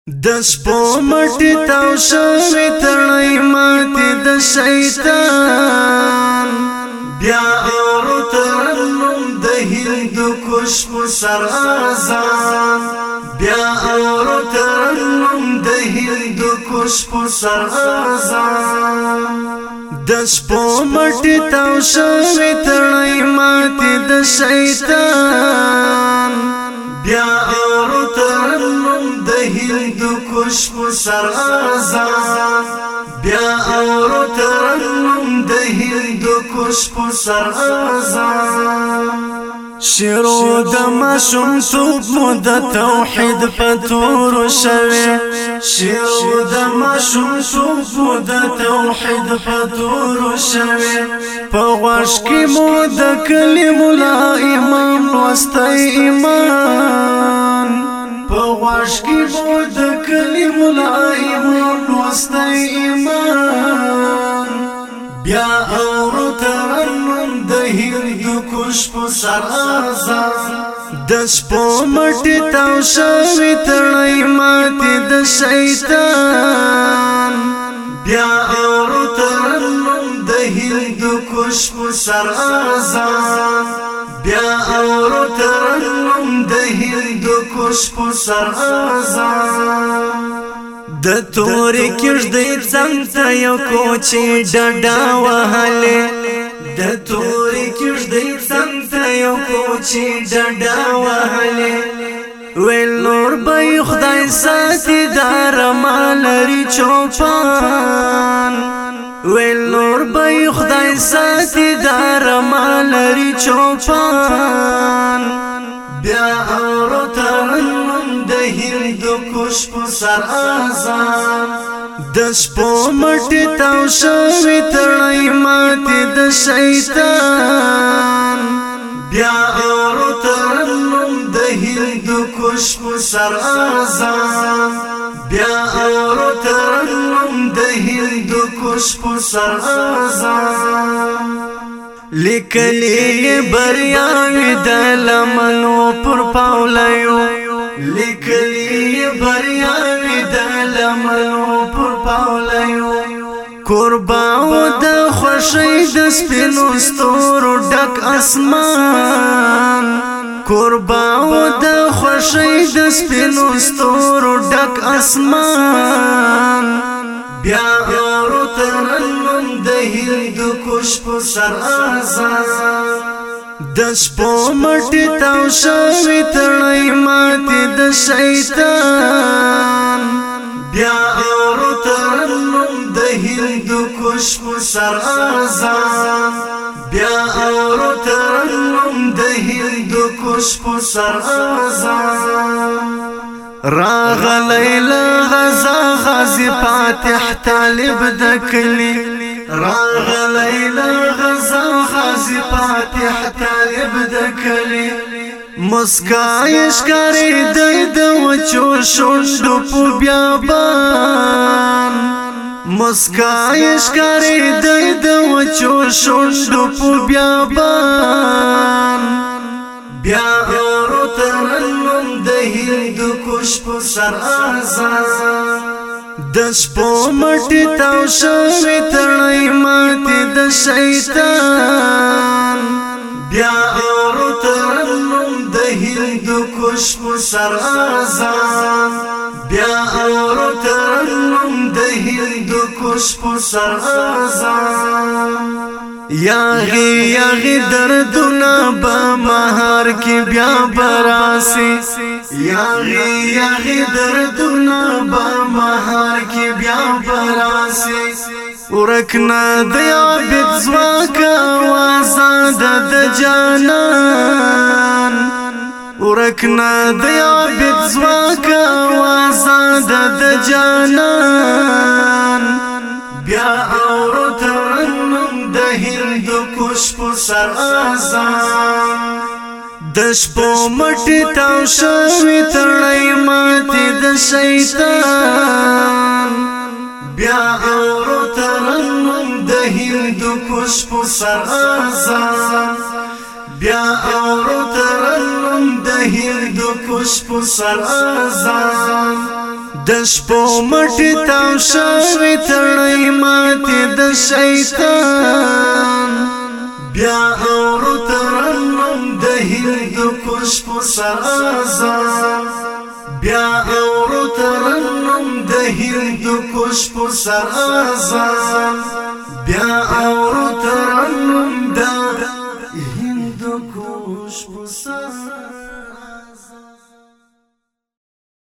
د شپو مټی تاو شوی تړی ماتی د شیطان بیا اورو ترنم د هندو کش په سر آزان بیا اورو ترنم د هندو کش په سر آزان د شپو مټی تاو شوی تړی ماتی د شیطان بیا اورو ترنم د هندو کش په سر آزان بیا اورو ترنم د هندو کش په سر آزان شروع د ماشوم توب مو د توحید په تورو شوی شروع د ماشوم توب مو د توحید په تورو شوی په غوږ کې مو د کلم لا امام لوستی ایمان په غوږ کې مو د کلم لا امام لوستی ایمان بیا اورو ترنم د هندو کش په سر آزان د شپو مټی تاو شوی تړی ماتی د شیطان بیا اورو ترنم د هندو کش په سر آزان بیا اورو ترنم د هندو کش په سر آزان د تورې کښدۍ څنګ ته یو کوچی ډډه وهلې د تورې کښدۍ څنګ ته یو کوچی ډډه وهلې ویل نور به یې خدای ساتي دا رمه لري چوپان ویل نور به یې خدای ساتي دا رمه لري چوپان بیا اورو ترنم د هندو کش په سر آزان د شپو مټی تاو شوی تړی ماتی د شیطان بیا اورو ترنم د هندو کش په سر آزان بیا اورو ترنم د هندو کش په سر آزان لیکلی بریاوی د لمنو پر پاولیو لیکلی بریاوی د لمنو پر پاولیو قرباو د خوشی د سپینو ستورو ډک اسمان قرباو د خوشی د سپینو ستورو ډک اسمان بیا اورو ترنم د هندو کش په سر آزان د شپو مټی تاو شوی تړی ماتی د شیطان بیا اورو ترنم د هندو کش په سر آزان بیا اورو ترنم د هندو کش په سر آزان راغلی لغزا غازی فاتح طالب د کلی راغلی لغزا غازی فاتح طالب د کلی مسکایش کاری دی د وچو شونډو په بیابان مسکایش کاری دی د وچو شونډو په بیابان بیا اورو ترنم د هندو کش په سر آزان د شپو مټی تاو شوی تړی ماتی د شیطان بیا اورو ترنم د هندو کش په سر آزان بیا اورو ترنم د هندو کش په سر آزان یاغی یاغی دردنا با مہار کی بیا براسی یاغی یاغی دردنا با مہار کی بیا براسی ورکنا دی عبد زواکا وازاد د جانان ورکنا دی عبد زواکا وازاد د جانان بیا اورو ترنم د هندو کش په سر آزان د شپو مټی تاو شوی تړی ماتی د شیطان بیا اورو ترنم د هندو کش په سر آزان بیا اورو ترنم د هندو کش په سر آزان د شپو مټی تاو شوی تړی ماتی د شیطان بیا اورو ترنم د هندوکش په سر اذان بیا اورو ترنم د هندوکش په سر اذان بیا اورو ترنم